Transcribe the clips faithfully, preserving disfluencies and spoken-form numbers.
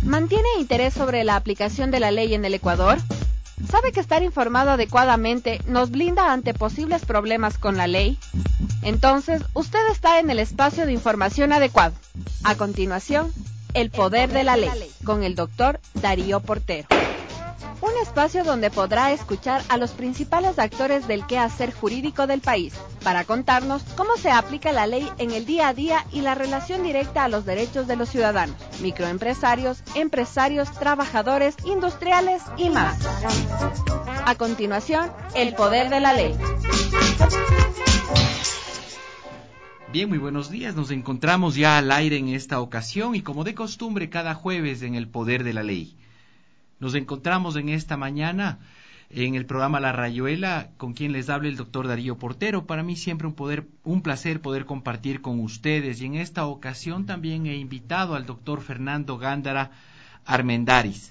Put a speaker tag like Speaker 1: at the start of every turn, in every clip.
Speaker 1: ¿Mantiene interés sobre la aplicación de la ley en el Ecuador? ¿Sabe que estar informado adecuadamente nos blinda ante posibles problemas con la ley? Entonces, usted está en el espacio de información adecuado. A continuación, El Poder de la Ley, con el doctor Darío Portero. Un espacio donde podrá escuchar a los principales actores del quehacer jurídico del país, para contarnos cómo se aplica la ley en el día a día y la relación directa a los derechos de los ciudadanos, microempresarios, empresarios, trabajadores, industriales y más. A continuación, El Poder de la Ley.
Speaker 2: Bien, muy buenos días. Nos encontramos ya al aire en esta ocasión y como de costumbre cada jueves en El Poder de la Ley. Nos encontramos en esta mañana en el programa La Rayuela, con quien les habla el doctor Darío Portero. Para mí siempre un, poder, un placer poder compartir con ustedes, y en esta ocasión también he invitado al doctor Fernando Gándara Armendáriz.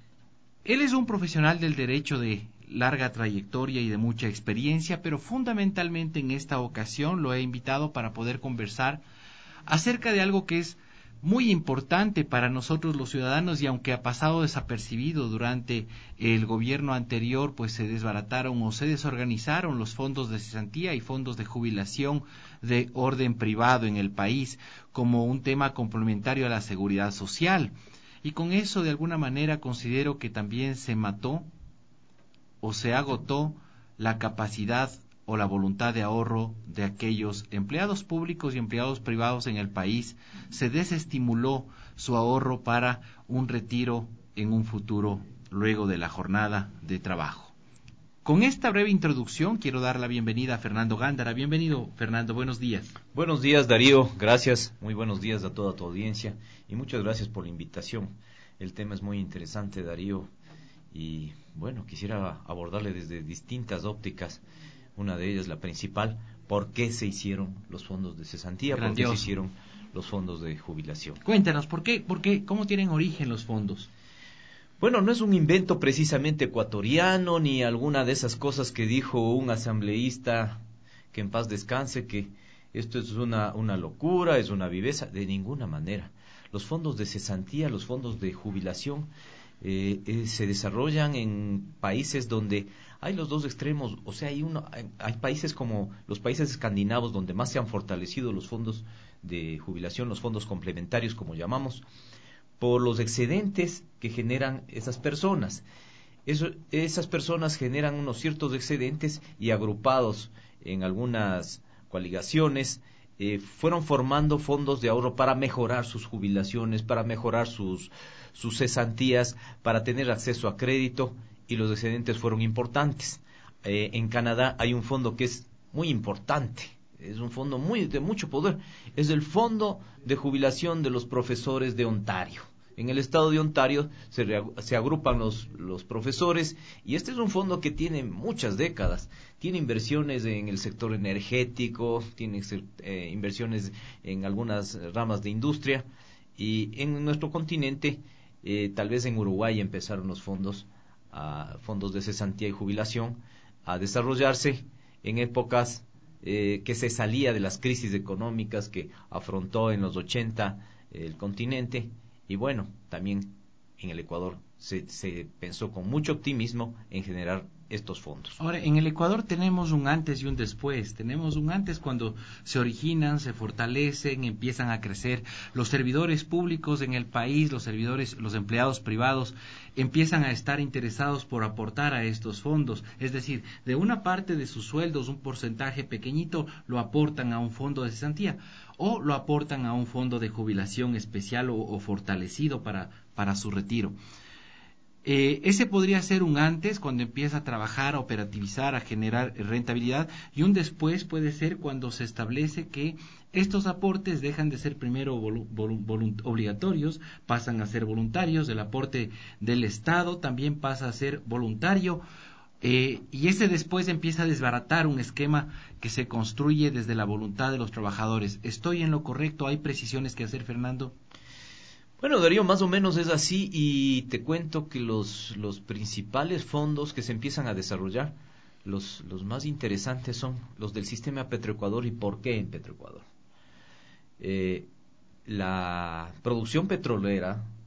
Speaker 2: Él es un profesional del derecho de larga trayectoria y de mucha experiencia, pero fundamentalmente en esta ocasión lo he invitado para poder conversar acerca de algo que es muy importante para nosotros los ciudadanos, y aunque ha pasado desapercibido durante el gobierno anterior, pues se desbarataron o se desorganizaron los fondos de cesantía y fondos de jubilación de orden privado en el país como un tema complementario a la seguridad social. Y con eso, de alguna manera, considero que también se mató o se agotó la capacidad o la voluntad de ahorro de aquellos empleados públicos y empleados privados en el país. Se desestimuló su ahorro para un retiro en un futuro luego de la jornada de trabajo. Con esta breve introducción quiero dar la bienvenida a Fernando Gándara. Bienvenido, Fernando, buenos días.
Speaker 3: Buenos días, Darío, gracias, muy buenos días a toda tu audiencia y muchas gracias por la invitación. El tema es muy interesante, Darío, y bueno, quisiera abordarle desde distintas ópticas. Una de ellas, la principal, ¿por qué se hicieron los fondos de cesantía?
Speaker 2: Grandioso.
Speaker 3: ¿Por qué se hicieron los fondos de jubilación?
Speaker 2: Cuéntanos, ¿por qué, por qué, cómo tienen origen los fondos?
Speaker 3: Bueno, no es un invento precisamente ecuatoriano, ni alguna de esas cosas que dijo un asambleísta, que en paz descanse, que esto es una, una locura, es una viveza. De ninguna manera. Los fondos de cesantía, los fondos de jubilación, eh, eh, se desarrollan en países donde hay los dos extremos. O sea, hay, uno, hay, hay países como los países escandinavos donde más se han fortalecido los fondos de jubilación, los fondos complementarios, como llamamos, por los excedentes que generan esas personas. Eso, esas personas generan unos ciertos excedentes y agrupados en algunas coaligaciones eh, fueron formando fondos de ahorro para mejorar sus jubilaciones, para mejorar sus, sus cesantías, para tener acceso a crédito, y los excedentes fueron importantes. Eh, en Canadá hay un fondo que es muy importante, es un fondo muy de mucho poder, es el Fondo de Jubilación de los Profesores de Ontario. En el estado de Ontario se, re, se agrupan los, los profesores, y este es un fondo que tiene muchas décadas. Tiene inversiones en el sector energético, tiene eh, inversiones en algunas ramas de industria, y en nuestro continente, eh, tal vez en Uruguay empezaron los fondos, a, fondos de cesantía y jubilación a desarrollarse en épocas eh, que se salía de las crisis económicas que afrontó en los ochenta eh, el continente. Y bueno, también en el Ecuador se, se pensó con mucho optimismo en generar estos fondos.
Speaker 2: Ahora, en el Ecuador tenemos un antes y un después. Tenemos un antes cuando se originan, se fortalecen, empiezan a crecer los servidores públicos en el país, los servidores, los empleados privados empiezan a estar interesados por aportar a estos fondos. Es decir, de una parte de sus sueldos, un porcentaje pequeñito lo aportan a un fondo de cesantía o lo aportan a un fondo de jubilación especial o, o fortalecido para, para su retiro. Eh, ese podría ser un antes, cuando empieza a trabajar, a operativizar, a generar rentabilidad, y un después puede ser cuando se establece que estos aportes dejan de ser primero volu- volu- obligatorios, pasan a ser voluntarios, el aporte del Estado también pasa a ser voluntario, eh, y ese después empieza a desbaratar un esquema que se construye desde la voluntad de los trabajadores. ¿Estoy en lo correcto? ¿Hay precisiones que hacer, Fernando?
Speaker 3: Bueno, Darío, más o menos es así, y te cuento que los, los principales fondos que se empiezan a desarrollar, los, los más interesantes son los del sistema Petroecuador. ¿Y por qué en Petroecuador? Eh, la producción petrolera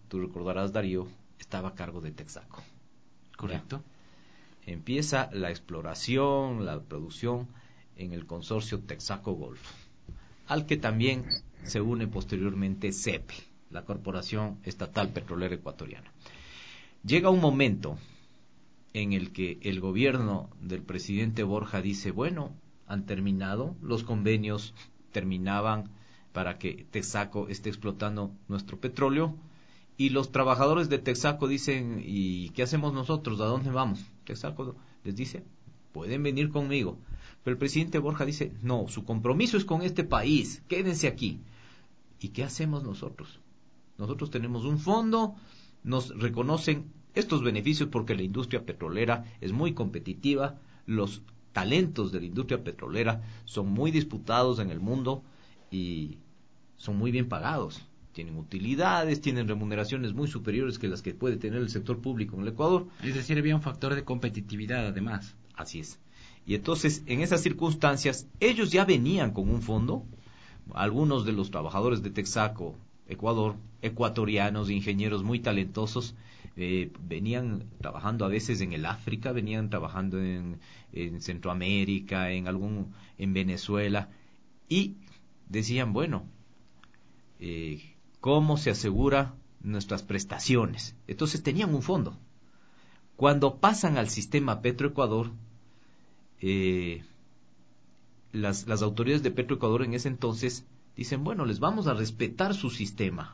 Speaker 3: tú recordarás, Darío, estaba a cargo de Texaco.
Speaker 2: Correcto.
Speaker 3: ¿Ya? Empieza la exploración, la producción en el consorcio Texaco Golf, al que también se une posteriormente CEPE, la Corporación Estatal Petrolera Ecuatoriana. Llega un momento en el que el gobierno del presidente Borja dice, bueno, han terminado, los convenios terminaban para que Texaco esté explotando nuestro petróleo, y los trabajadores de Texaco dicen, ¿y qué hacemos nosotros? ¿A dónde vamos? Texaco les dice, pueden venir conmigo. Pero el presidente Borja dice, no, su compromiso es con este país, quédense aquí. ¿Y qué hacemos nosotros? Nosotros tenemos un fondo, nos reconocen estos beneficios porque la industria petrolera es muy competitiva, los talentos de la industria petrolera son muy disputados en el mundo y son muy bien pagados. Tienen utilidades, tienen remuneraciones muy superiores que las que puede tener el sector público en el Ecuador.
Speaker 2: Es decir, había un factor de competitividad además.
Speaker 3: Así es. Y entonces, en esas circunstancias, ellos ya venían con un fondo. Algunos de los trabajadores de Texaco, Ecuador, ecuatorianos, ingenieros muy talentosos, eh, venían trabajando a veces en el África, venían trabajando en, en Centroamérica, en algún, en Venezuela, y decían, bueno, eh, ¿cómo se asegura nuestras prestaciones? Entonces tenían un fondo. Cuando pasan al sistema Petroecuador, eh, las, las autoridades de Petroecuador en ese entonces dicen, bueno, les vamos a respetar su sistema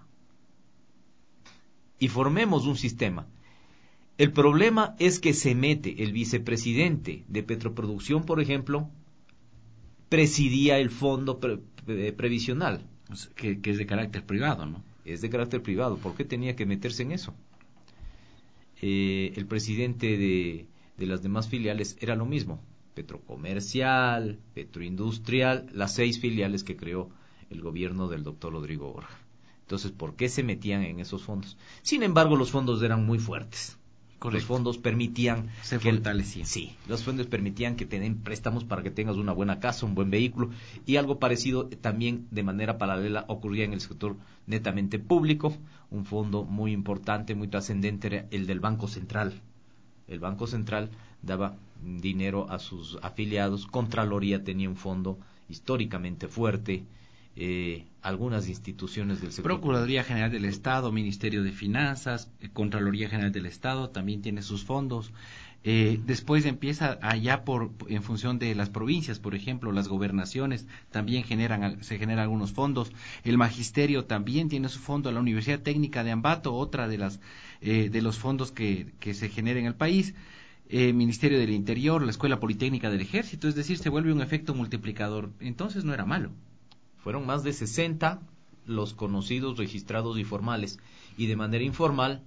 Speaker 3: y formemos un sistema. El problema es que se mete el vicepresidente de Petroproducción, por ejemplo, presidía el fondo pre, pre, previsional.
Speaker 2: Que, que es de carácter privado, ¿no?
Speaker 3: Es de carácter privado. ¿Por qué tenía que meterse en eso? Eh, el presidente de, de las demás filiales era lo mismo. Petrocomercial, Petroindustrial, las seis filiales que creó el gobierno del doctor Rodrigo Borja. Entonces, ¿por qué se metían en esos fondos? Sin embargo, los fondos eran muy fuertes. Correcto. Los fondos permitían...
Speaker 2: Se
Speaker 3: que
Speaker 2: fortalecían.
Speaker 3: Sí, los fondos permitían que te den préstamos para que tengas una buena casa, un buen vehículo, y algo parecido también de manera paralela ocurría en el sector netamente público. Un fondo muy importante, muy trascendente era el del Banco Central. El Banco Central daba dinero a sus afiliados, Contraloría tenía un fondo históricamente fuerte, eh, algunas instituciones del sector.
Speaker 2: Procuraduría General del Estado, Ministerio de Finanzas, eh, Contraloría General del Estado también tiene sus fondos. Eh, después empieza allá por en función de las provincias, por ejemplo, las gobernaciones también generan se generan algunos fondos. El Magisterio también tiene su fondo. La Universidad Técnica de Ambato, otra de las eh, de los fondos que que se genera en el país. Eh, Ministerio del Interior, la Escuela Politécnica del Ejército, es decir, se vuelve un efecto multiplicador. Entonces no era malo.
Speaker 3: Fueron más de sesenta los conocidos, registrados y formales, y de manera informal,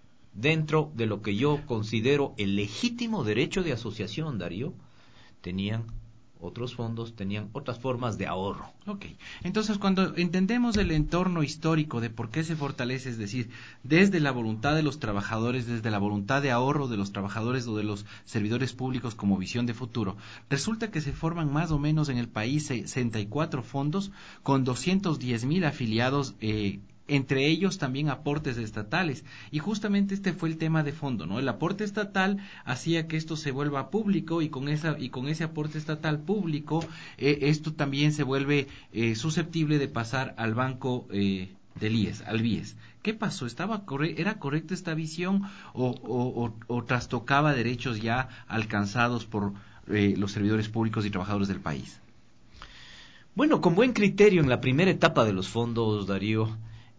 Speaker 3: dentro de lo que yo considero el legítimo derecho de asociación, Darío, tenían otros fondos, tenían otras formas de ahorro.
Speaker 2: Ok, entonces cuando entendemos el entorno histórico de por qué se fortalece, es decir, desde la voluntad de los trabajadores, desde la voluntad de ahorro de los trabajadores o de los servidores públicos como visión de futuro, resulta que se forman más o menos en el país sesenta y cuatro fondos con doscientos diez mil afiliados, eh, entre ellos también aportes estatales, y justamente este fue el tema de fondo, ¿no? El aporte estatal hacía que esto se vuelva público, y con esa y con ese aporte estatal público eh, esto también se vuelve eh, susceptible de pasar al banco eh, del I E S, al B I E S. ¿Qué pasó? ¿Estaba corre ¿Era correcta esta visión o, o, o, o trastocaba derechos ya alcanzados por eh, los servidores públicos y trabajadores del país?
Speaker 3: Bueno, con buen criterio en la primera etapa de los fondos, Darío,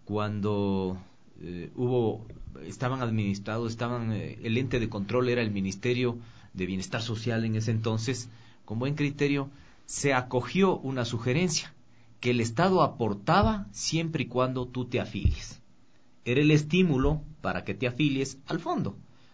Speaker 3: cuando eh, hubo, estaban administrados, estaban, eh, el ente de control era el Ministerio de Bienestar Social en ese entonces, con buen criterio se acogió una sugerencia, que el Estado aportaba siempre y cuando tú te afilies. Era el estímulo para que te afilies al fondo.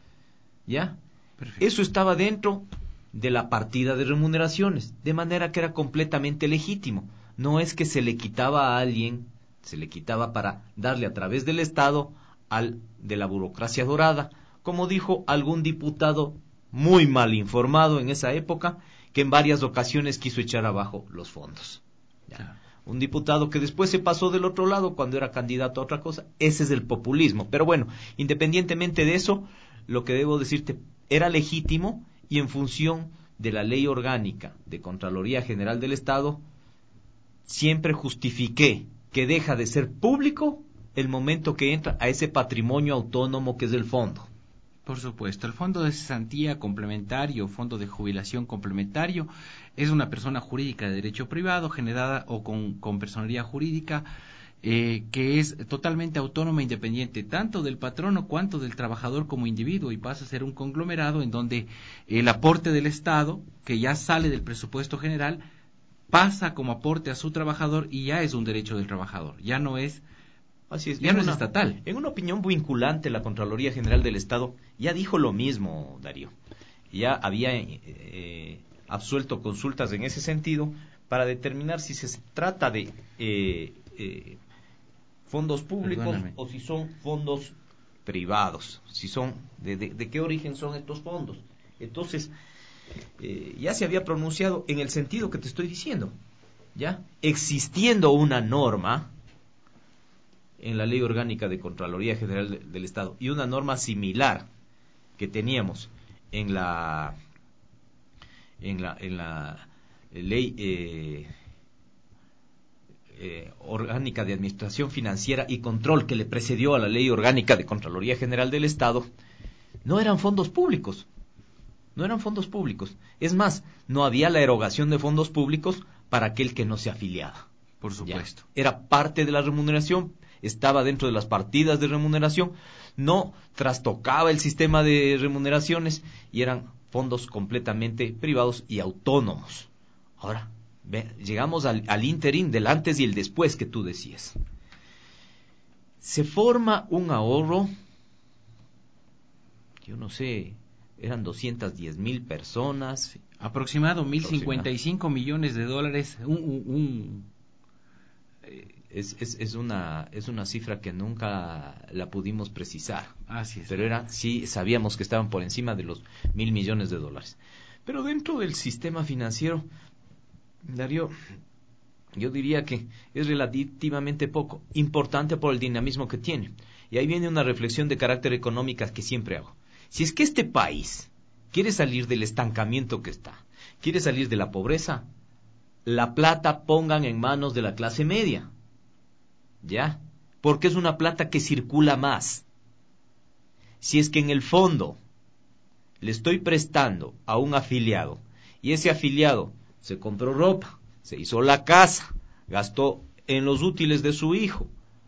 Speaker 3: ¿Ya? Perfecto. Eso estaba dentro de la partida de remuneraciones, de manera que era completamente legítimo. No es que se le quitaba a alguien, se le quitaba para darle a través del Estado al de la burocracia dorada, como dijo algún diputado muy mal informado en esa época, que en varias ocasiones quiso echar abajo los fondos. ¿Ya? un diputado que después se pasó del otro lado cuando era candidato a otra cosa. Ese es el populismo. Pero bueno, independientemente de eso, lo que debo decirte, era legítimo y en función de la ley orgánica de Contraloría General del Estado, siempre justifiqué que deja de ser público el momento que entra a ese patrimonio autónomo que es el fondo.
Speaker 2: Por supuesto, el fondo de cesantía complementario, fondo de jubilación complementario, es una persona jurídica de derecho privado generada o con, con personería jurídica eh, que es totalmente autónoma e independiente tanto del patrono cuanto del trabajador como individuo y pasa a ser un conglomerado en donde el aporte del Estado, que ya sale del presupuesto general, pasa como aporte a su trabajador y ya es un derecho del trabajador, ya no es
Speaker 3: Así es,
Speaker 2: ya
Speaker 3: en
Speaker 2: no es
Speaker 3: una,
Speaker 2: estatal.
Speaker 3: En una opinión vinculante, la Contraloría General del Estado ya dijo lo mismo, Darío. Ya había eh, absuelto consultas en ese sentido para determinar si se trata de eh, eh, fondos públicos
Speaker 2: Perdóname.
Speaker 3: o si son fondos privados, si son de, de, de qué origen son estos fondos. Entonces, eh, ya se había pronunciado en el sentido que te estoy diciendo, ya existiendo una norma en la Ley Orgánica de Contraloría General de, del Estado y una norma similar que teníamos en la en la en la ley eh, eh, orgánica de Administración Financiera y Control que le precedió a la Ley Orgánica de Contraloría General del Estado, no eran fondos públicos, no eran fondos públicos. Es más, no había la erogación de fondos públicos para aquel que no se afiliaba.
Speaker 2: Por supuesto.
Speaker 3: Ya, era parte de la remuneración, estaba dentro de las partidas de remuneración, no trastocaba el sistema de remuneraciones y eran fondos completamente privados y autónomos. Ahora, ve, llegamos al, al ínterin del antes y el después que tú decías. Se forma un ahorro, yo no sé, eran doscientas diez mil personas.
Speaker 2: Sí, aproximado mil cincuenta y cinco millones de dólares, un... un, un
Speaker 3: eh, Es, es, es, una, es una cifra que nunca la pudimos precisar.
Speaker 2: Así es.
Speaker 3: Pero era, sí, sabíamos que estaban por encima de los mil millones de dólares. Pero dentro del sistema financiero, Darío, yo diría que es relativamente poco, importante por el dinamismo que tiene. Y ahí viene una reflexión de carácter económico que siempre hago. Si es que este país quiere salir del estancamiento que está, quiere salir de la pobreza, la plata pongan en manos de la clase media. ¿Ya? Porque es una plata que circula más. Si es que en el fondo le estoy prestando a un afiliado y ese afiliado se compró ropa, se hizo la casa, gastó en los útiles de su hijo,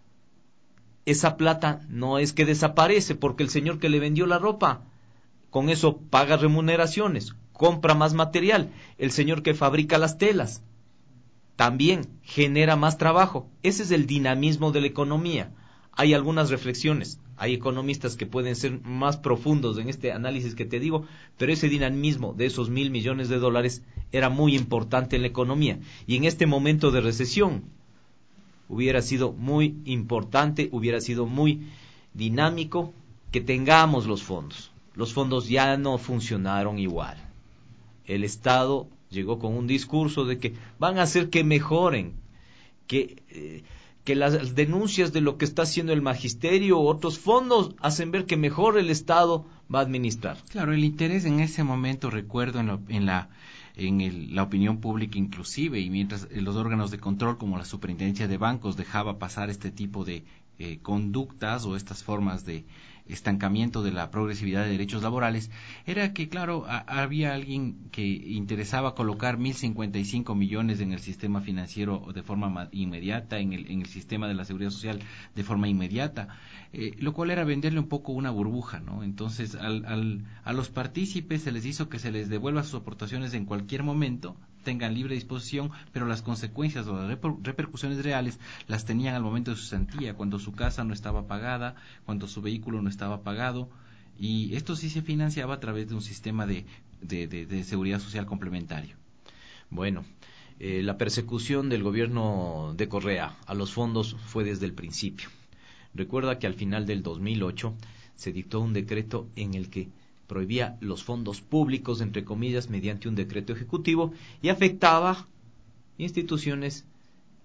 Speaker 3: esa plata no es que desaparece porque el señor que le vendió la ropa con eso paga remuneraciones, compra más material, el señor que fabrica las telas también genera más trabajo. Ese es el dinamismo de la economía. Hay algunas reflexiones, hay economistas que pueden ser más profundos en este análisis que te digo, pero ese dinamismo de esos mil millones de dólares era muy importante en la economía. Y en este momento de recesión hubiera sido muy importante, hubiera sido muy dinámico que tengamos los fondos. Los fondos ya no funcionaron igual. El Estado llegó con un discurso de que van a hacer que mejoren, que, eh, que las denuncias de lo que está haciendo el magisterio o otros fondos hacen ver que mejor el Estado va a administrar.
Speaker 2: Claro, el interés en ese momento, recuerdo, en, lo, en la en el, la opinión pública inclusive, y mientras los órganos de control como la Superintendencia de Bancos dejaba pasar este tipo de eh, conductas o estas formas de estancamiento de la progresividad de derechos laborales, era que, claro, a, había alguien que interesaba colocar mil cincuenta y cinco millones en el sistema financiero de forma inmediata, en el, en el sistema de la seguridad social de forma inmediata, eh, lo cual era venderle un poco una burbuja, ¿no? Entonces, al, al, a los partícipes se les hizo que se les devuelva sus aportaciones en cualquier momento, tengan libre disposición, pero las consecuencias o las reper, repercusiones reales las tenían al momento de su cesantía, cuando su casa no estaba pagada, cuando su vehículo no estaba pagado, y esto sí se financiaba a través de un sistema de, de, de, de seguridad social complementario.
Speaker 3: Bueno, eh, la persecución del gobierno de Correa a los fondos fue desde el principio. Recuerda que al final del dos mil ocho se dictó un decreto en el que prohibía los fondos públicos, entre comillas, mediante un decreto ejecutivo y afectaba instituciones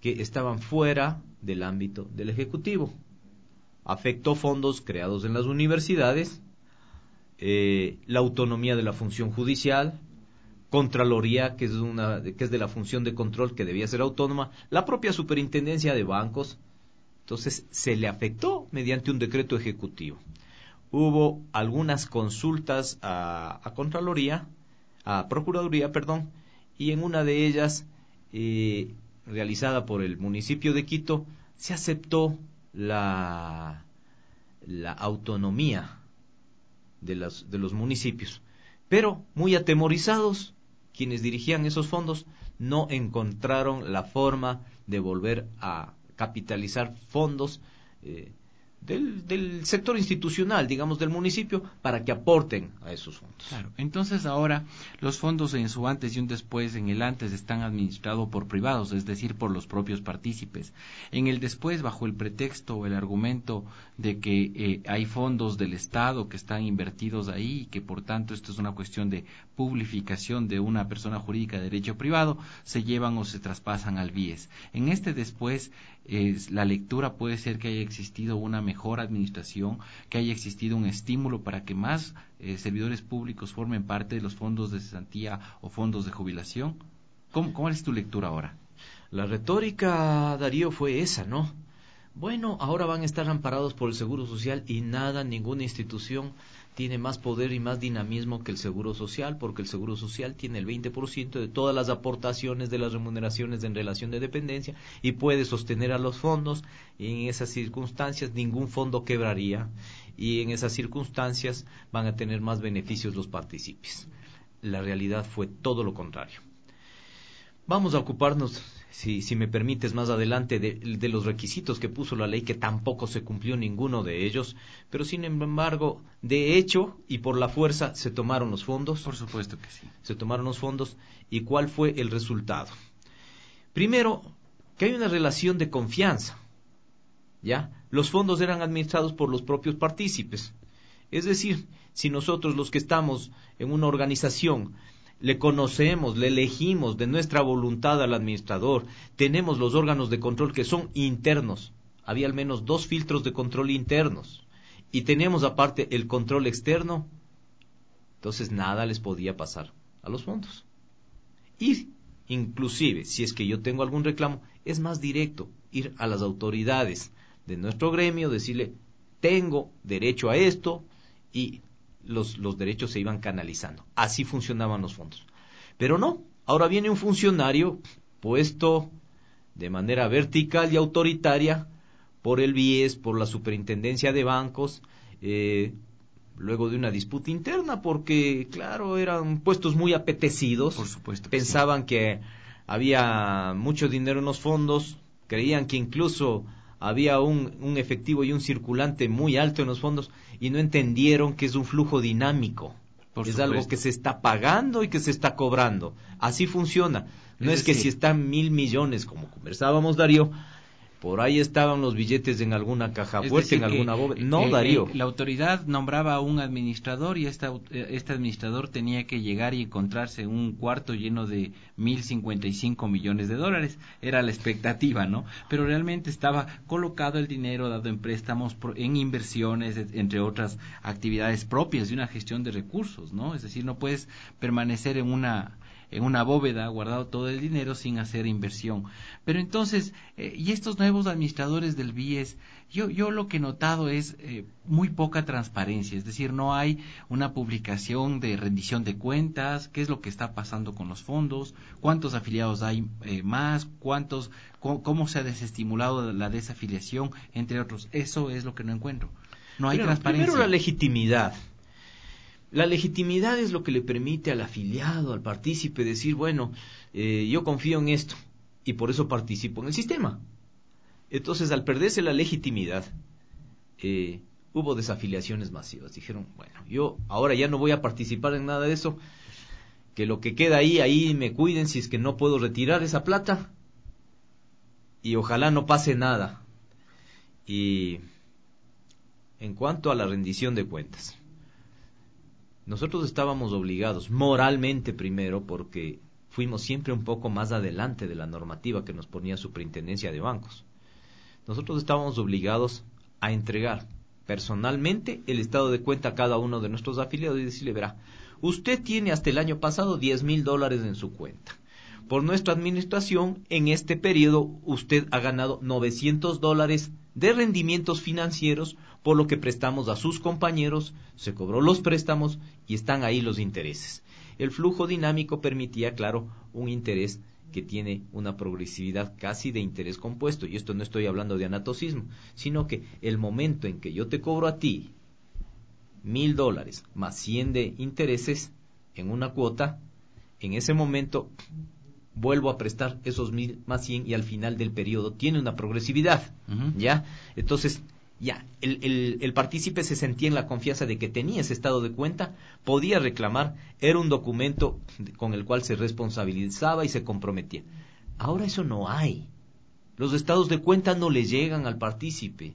Speaker 3: que estaban fuera del ámbito del Ejecutivo. Afectó fondos creados en las universidades, eh, la autonomía de la función judicial, Contraloría, que es, una, que es de la función de control que debía ser autónoma, la propia superintendencia de bancos. Entonces se le afectó mediante un decreto ejecutivo. Hubo algunas consultas a, a Contraloría, a Procuraduría, perdón, y en una de ellas, eh, realizada por el municipio de Quito, se aceptó la, la autonomía de, las, de los municipios. Pero, muy atemorizados, quienes dirigían esos fondos no encontraron la forma de volver a capitalizar fondos eh, del, del sector institucional, digamos, del municipio, para que aporten a esos fondos.
Speaker 2: Claro. Entonces ahora los fondos en su antes y un después, en el antes están administrados por privados, es decir, por los propios partícipes. En el después, bajo el pretexto o el argumento de que eh, hay fondos del Estado que están invertidos ahí y que por tanto esto es una cuestión de publificación de una persona jurídica de derecho privado, se llevan o se traspasan al B I E S. En este después, eh, la lectura puede ser que haya existido una mejor administración, que haya existido un estímulo para que más eh, servidores públicos formen parte de los fondos de cesantía o fondos de jubilación. ¿Cómo, cómo es tu lectura ahora?
Speaker 3: La retórica, Darío, fue esa, ¿no? Bueno, ahora van a estar amparados por el Seguro Social y nada, ninguna institución tiene más poder y más dinamismo que el Seguro Social, porque el Seguro Social tiene el veinte por ciento de todas las aportaciones de las remuneraciones en relación de dependencia y puede sostener a los fondos, y en esas circunstancias ningún fondo quebraría y en esas circunstancias van a tener más beneficios los partícipes. La realidad fue todo lo contrario. Vamos a ocuparnos, si, si me permites, más adelante de, de los requisitos que puso la ley, que tampoco se cumplió ninguno de ellos, pero sin embargo, de hecho y por la fuerza se tomaron los fondos.
Speaker 2: Por supuesto que sí.
Speaker 3: Se tomaron los fondos. ¿Y cuál fue el resultado? Primero, que hay una relación de confianza, ¿ya? Los fondos eran administrados por los propios partícipes. Es decir, si nosotros los que estamos en una organización le conocemos, le elegimos de nuestra voluntad al administrador, tenemos los órganos de control que son internos, había al menos dos filtros de control internos, y tenemos aparte el control externo, entonces nada les podía pasar a los fondos. Y inclusive, si es que yo tengo algún reclamo, es más directo ir a las autoridades de nuestro gremio, decirle, tengo derecho a esto, y Los, los derechos se iban canalizando. Así funcionaban los fondos. Pero no, ahora viene un funcionario puesto de manera vertical y autoritaria por el B I E S, por la superintendencia de bancos, eh, luego de una disputa interna, porque, claro, eran puestos muy apetecidos.
Speaker 2: Por supuesto que
Speaker 3: pensaban
Speaker 2: sí.
Speaker 3: que había mucho dinero en los fondos, creían que incluso había un, un efectivo y un circulante muy alto en los fondos, y no entendieron que es un flujo dinámico.
Speaker 2: Por
Speaker 3: es
Speaker 2: supuesto.
Speaker 3: algo que se está pagando y que se está cobrando. Así funciona. No
Speaker 2: Es
Speaker 3: es, que
Speaker 2: decir,
Speaker 3: si están mil millones, como conversábamos, Darío, por ahí estaban los billetes en alguna caja
Speaker 2: Es
Speaker 3: fuerte,
Speaker 2: decir,
Speaker 3: en
Speaker 2: que,
Speaker 3: alguna bóveda.
Speaker 2: eh,
Speaker 3: No,
Speaker 2: eh,
Speaker 3: Darío.
Speaker 2: eh, la autoridad nombraba a un administrador y esta, eh, este administrador tenía que llegar y encontrarse un cuarto lleno de mil cincuenta y cinco millones de dólares. Era la expectativa, ¿no? Pero realmente estaba colocado el dinero dado en préstamos, pro, en inversiones, entre otras actividades propias de una gestión de recursos, ¿no? Es decir, no puedes permanecer en una en una bóveda guardado todo el dinero sin hacer inversión. Pero entonces, eh, y estos nuevos administradores del B I E S, yo, yo lo que he notado es eh, muy poca transparencia, es decir, no hay una publicación de rendición de cuentas, qué es lo que está pasando con los fondos, cuántos afiliados hay eh, más, cuántos, cómo, cómo se ha desestimulado la desafiliación, entre otros. Eso es lo que no encuentro. No hay
Speaker 3: Primero,
Speaker 2: transparencia.
Speaker 3: Primero la legitimidad. La legitimidad es lo que le permite al afiliado, al partícipe, decir, bueno, eh, yo confío en esto y por eso participo en el sistema. Entonces, al perderse la legitimidad, eh, hubo desafiliaciones masivas. Dijeron, bueno, yo ahora ya no voy a participar en nada de eso, que lo que queda ahí, ahí me cuiden si es que no puedo retirar esa plata y ojalá no pase nada. Y en cuanto a la rendición de cuentas, nosotros estábamos obligados, moralmente primero, porque fuimos siempre un poco más adelante de la normativa que nos ponía Superintendencia de Bancos. Nosotros estábamos obligados a entregar personalmente el estado de cuenta a cada uno de nuestros afiliados y decirle, verá, usted tiene hasta el año pasado diez mil dólares en su cuenta. Por nuestra administración, en este periodo, usted ha ganado novecientos dólares de rendimientos financieros por lo que prestamos a sus compañeros, se cobró los préstamos y están ahí los intereses. El flujo dinámico permitía, claro, un interés que tiene una progresividad casi de interés compuesto, y esto no estoy hablando de anatocismo, sino que el momento en que yo te cobro a ti mil dólares más cien de intereses en una cuota, en ese momento vuelvo a prestar esos mil más cien y al final del periodo tiene una progresividad, uh-huh. ¿ya? Entonces, ya, el, el, el partícipe se sentía en la confianza de que tenía ese estado de cuenta, podía reclamar, era un documento con el cual se responsabilizaba y se comprometía. Ahora eso no hay. Los estados de cuenta no le llegan al partícipe.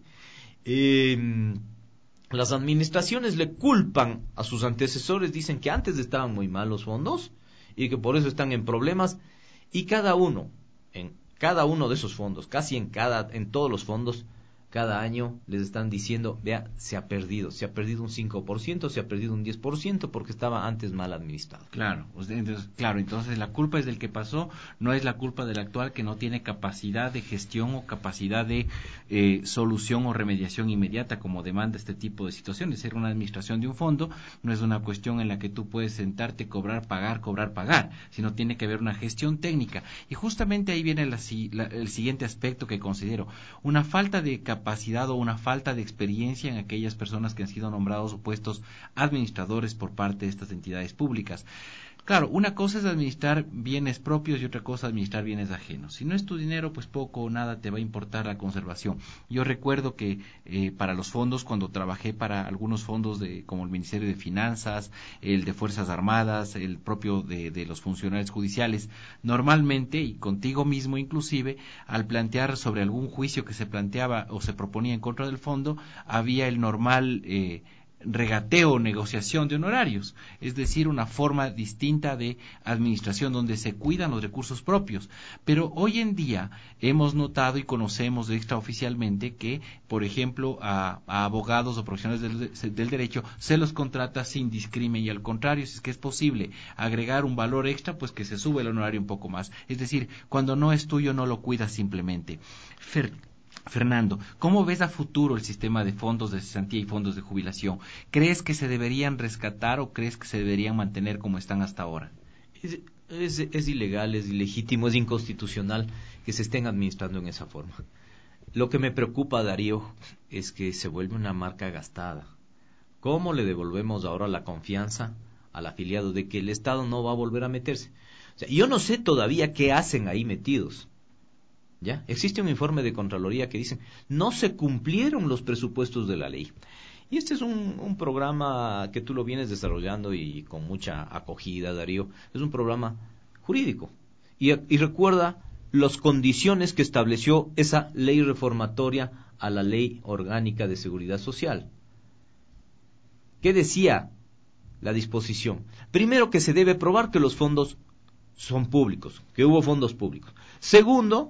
Speaker 3: Eh, las administraciones le culpan a sus antecesores, dicen que antes estaban muy mal los fondos y que por eso están en problemas, y cada uno, en cada uno de esos fondos, casi en cada, en todos los fondos, cada año les están diciendo, vea, se ha perdido, se ha perdido un cinco por ciento, se ha perdido un diez por ciento porque estaba antes mal administrado.
Speaker 2: Claro, entonces, claro, entonces la culpa es del que pasó, no es la culpa del actual que no tiene capacidad de gestión o capacidad de eh, solución o remediación inmediata como demanda este tipo de situaciones. Ser una administración de un fondo no es una cuestión en la que tú puedes sentarte, cobrar, pagar, cobrar, pagar, sino tiene que haber una gestión técnica. Y justamente ahí viene la, la, el siguiente aspecto que considero, una falta de capacidad capacidad o una falta de experiencia en aquellas personas que han sido nombrados o puestos administradores por parte de estas entidades públicas. Claro, una cosa es administrar bienes propios y otra cosa administrar bienes ajenos. Si no es tu dinero, pues poco o nada te va a importar la conservación. Yo recuerdo que eh, para los fondos, cuando trabajé para algunos fondos de como el Ministerio de Finanzas, el de Fuerzas Armadas, el propio de, de los funcionarios judiciales, normalmente, y contigo mismo inclusive, al plantear sobre algún juicio que se planteaba o se proponía en contra del fondo, había el normal eh, regateo o negociación de honorarios, es decir, una forma distinta de administración donde se cuidan los recursos propios. Pero hoy en día hemos notado y conocemos extraoficialmente que, por ejemplo, a, a abogados o profesionales del, del derecho se los contrata sin discrimen y al contrario, si es que es posible agregar un valor extra, pues que se sube el honorario un poco más. Es decir, cuando no es tuyo no lo cuidas simplemente. Fer, Fernando, ¿cómo ves a futuro el sistema de fondos de cesantía y fondos de jubilación? ¿Crees que se deberían rescatar o crees que se deberían mantener como están hasta ahora?
Speaker 3: Es, es, es ilegal, es ilegítimo, es inconstitucional que se estén administrando en esa forma. Lo que me preocupa, Darío, es que se vuelve una marca gastada. ¿Cómo le devolvemos ahora la confianza al afiliado de que el Estado no va a volver a meterse? O sea, yo no sé todavía qué hacen ahí metidos. ¿Ya? Existe un informe de Contraloría que dice no se cumplieron los presupuestos de la ley. Y este es un, un programa que tú lo vienes desarrollando y con mucha acogida, Darío. Es un programa jurídico. Y, y recuerda las condiciones que estableció esa ley reformatoria a la Ley Orgánica de Seguridad Social. ¿Qué decía la disposición? Primero, que se debe probar que los fondos son públicos, que hubo fondos públicos. Segundo,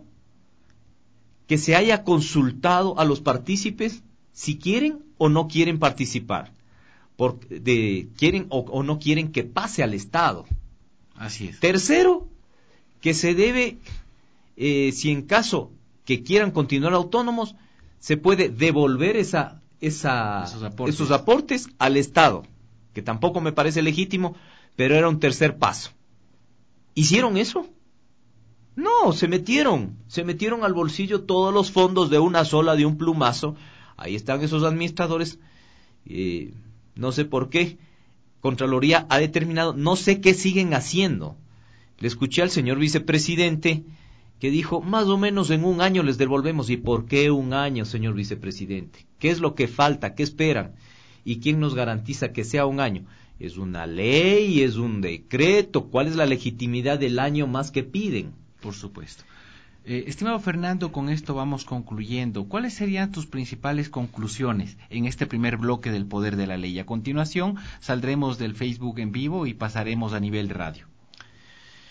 Speaker 3: que se haya consultado a los partícipes si quieren o no quieren participar, por, de, quieren o, o no quieren que pase al Estado.
Speaker 2: Así es.
Speaker 3: Tercero, que se debe, eh, si en caso que quieran continuar autónomos, se puede devolver esa, esa,
Speaker 2: esos, aportes.
Speaker 3: esos aportes al Estado, que tampoco me parece legítimo, pero era un tercer paso. ¿Hicieron eso? No, se metieron, se metieron al bolsillo todos los fondos de una sola, de un plumazo. Ahí están esos administradores, eh, no sé por qué. Contraloría ha determinado, no sé qué siguen haciendo. Le escuché al señor vicepresidente que dijo, más o menos en un año les devolvemos. ¿Y por qué un año, señor vicepresidente? ¿Qué es lo que falta? ¿Qué esperan? ¿Y quién nos garantiza que sea un año? ¿Es una ley? ¿Es un decreto? ¿Cuál es la legitimidad del año más que piden?
Speaker 2: Por supuesto. Eh, estimado Fernando, con esto vamos concluyendo. ¿Cuáles serían tus principales conclusiones en este primer bloque del Poder de la Ley? A continuación, saldremos del Facebook en vivo y pasaremos a nivel radio.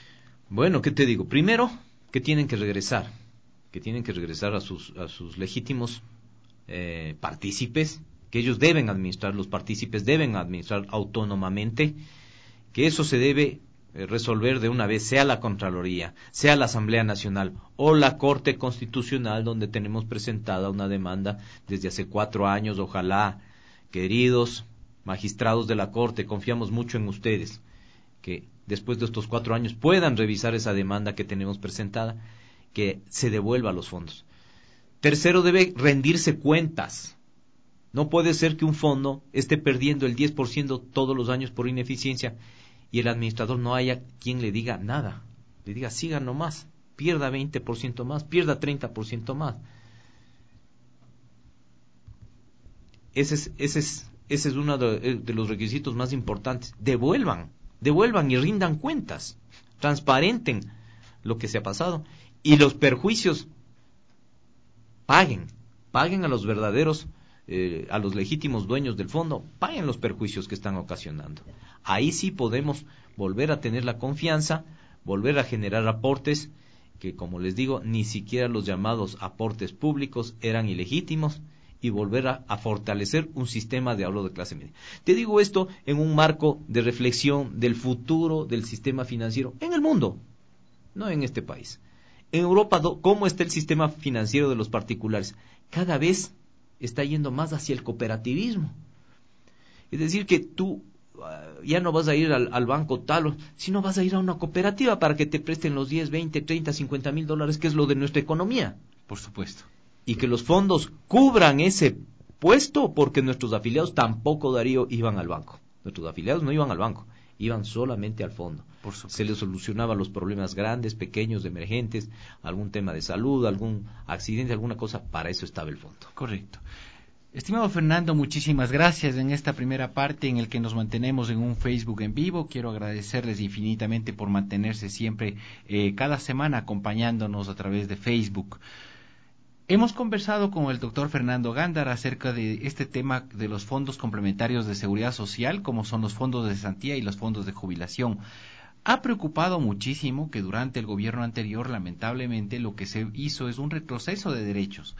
Speaker 3: Bueno, ¿qué te digo? Primero, que tienen que regresar, que tienen que regresar a sus, a sus legítimos eh, partícipes, que ellos deben administrar, los partícipes deben administrar autónomamente, que eso se debe eh, resolver de una vez, sea la Contraloría, sea la Asamblea Nacional o la Corte Constitucional, donde tenemos presentada una demanda desde hace cuatro años. Ojalá, queridos magistrados de la Corte, confiamos mucho en ustedes, que después de estos cuatro años puedan revisar esa demanda que tenemos presentada, que se devuelva los fondos. Tercero, debe rendirse cuentas. No puede ser que un fondo esté perdiendo el diez por ciento todos los años por ineficiencia y el administrador no haya quien le diga nada. Le diga, siga nomás, pierda veinte por ciento más, pierda treinta por ciento más. Ese es, ese es, ese es uno de, de los requisitos más importantes. Devuelvan. Devuelvan y rindan cuentas, transparenten lo que se ha pasado y los perjuicios paguen, paguen a los verdaderos, eh, a los legítimos dueños del fondo, paguen los perjuicios que están ocasionando. Ahí sí podemos volver a tener la confianza, volver a generar aportes que, como les digo, ni siquiera los llamados aportes públicos eran ilegítimos, y volver a, a fortalecer un sistema de ahorro de clase media. Te digo esto en un marco de reflexión del futuro del sistema financiero en el mundo, no en este país. En Europa, ¿cómo está el sistema financiero de los particulares? Cada vez está yendo más hacia el cooperativismo. Es decir, que tú uh, ya no vas a ir al, al banco tal, sino vas a ir a una cooperativa para que te presten los diez, veinte, treinta, cincuenta mil dólares, que es lo de nuestra economía.
Speaker 2: Por supuesto.
Speaker 3: Y que los fondos cubran ese puesto, porque nuestros afiliados tampoco, Darío, iban al banco. Nuestros afiliados no iban al banco, iban solamente al fondo.
Speaker 2: Por supuesto.
Speaker 3: Se les solucionaban los problemas grandes, pequeños, emergentes, algún tema de salud, algún accidente, alguna cosa, para eso estaba el fondo.
Speaker 2: Correcto. Estimado Fernando, muchísimas gracias en esta primera parte en el que nos mantenemos en un Facebook en vivo. Quiero agradecerles infinitamente por mantenerse siempre, eh, cada semana acompañándonos a través de Facebook. Hemos conversado con el doctor Fernando Gándara acerca de este tema de los fondos complementarios de seguridad social, como son los fondos de cesantía y los fondos de jubilación. Ha preocupado muchísimo que durante el gobierno anterior, lamentablemente, lo que se hizo es un retroceso de derechos.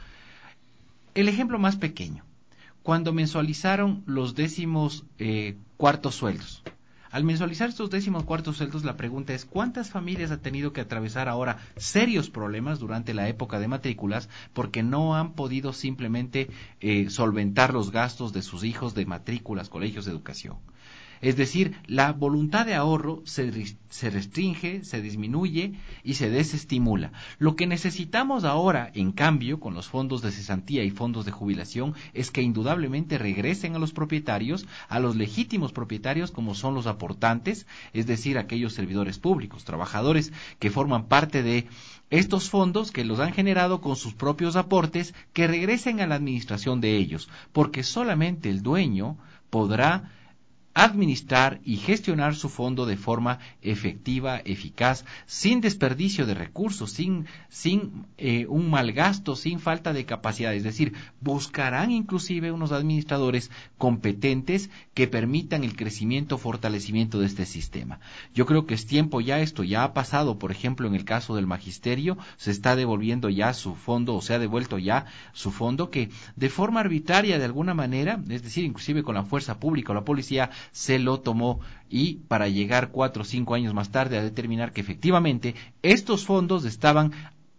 Speaker 2: El ejemplo más pequeño, cuando mensualizaron los décimos eh, cuartos sueldos. Al mensualizar estos décimos cuartos sueldos, la pregunta es, ¿cuántas familias ha tenido que atravesar ahora serios problemas durante la época de matrículas porque no han podido simplemente eh, solventar los gastos de sus hijos de matrículas, colegios de educación? Es decir, la voluntad de ahorro se, se restringe, se disminuye y se desestimula. Lo que necesitamos ahora, en cambio, con los fondos de cesantía y fondos de jubilación, es que indudablemente regresen a los propietarios, a los legítimos propietarios como son los aportantes, es decir, aquellos servidores públicos, trabajadores que forman parte de estos fondos que los han generado con sus propios aportes, que regresen a la administración de ellos, porque solamente el dueño podrá administrar y gestionar su fondo de forma efectiva, eficaz, sin desperdicio de recursos, sin, sin eh, un mal gasto, sin falta de capacidad. Es decir, buscarán inclusive unos administradores competentes que permitan el crecimiento, fortalecimiento de este sistema. Yo creo que es tiempo ya, esto ya ha pasado, por ejemplo, en el caso del magisterio, se está devolviendo ya su fondo, o se ha devuelto ya su fondo, que de forma arbitraria, de alguna manera, es decir, inclusive con la fuerza pública o la policía, se lo tomó, y para llegar cuatro o cinco años más tarde a determinar que efectivamente estos fondos estaban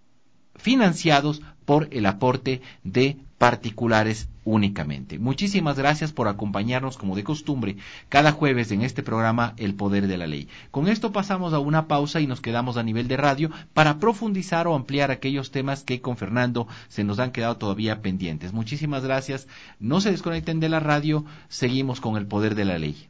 Speaker 2: financiados por el aporte de particulares únicamente. Muchísimas gracias por acompañarnos, como de costumbre, cada jueves en este programa El Poder de la Ley. Con esto pasamos a una pausa y nos quedamos a nivel de radio para profundizar o ampliar aquellos temas que con Fernando se nos han quedado todavía pendientes. Muchísimas gracias. No se desconecten de la radio. Seguimos con El Poder de la Ley.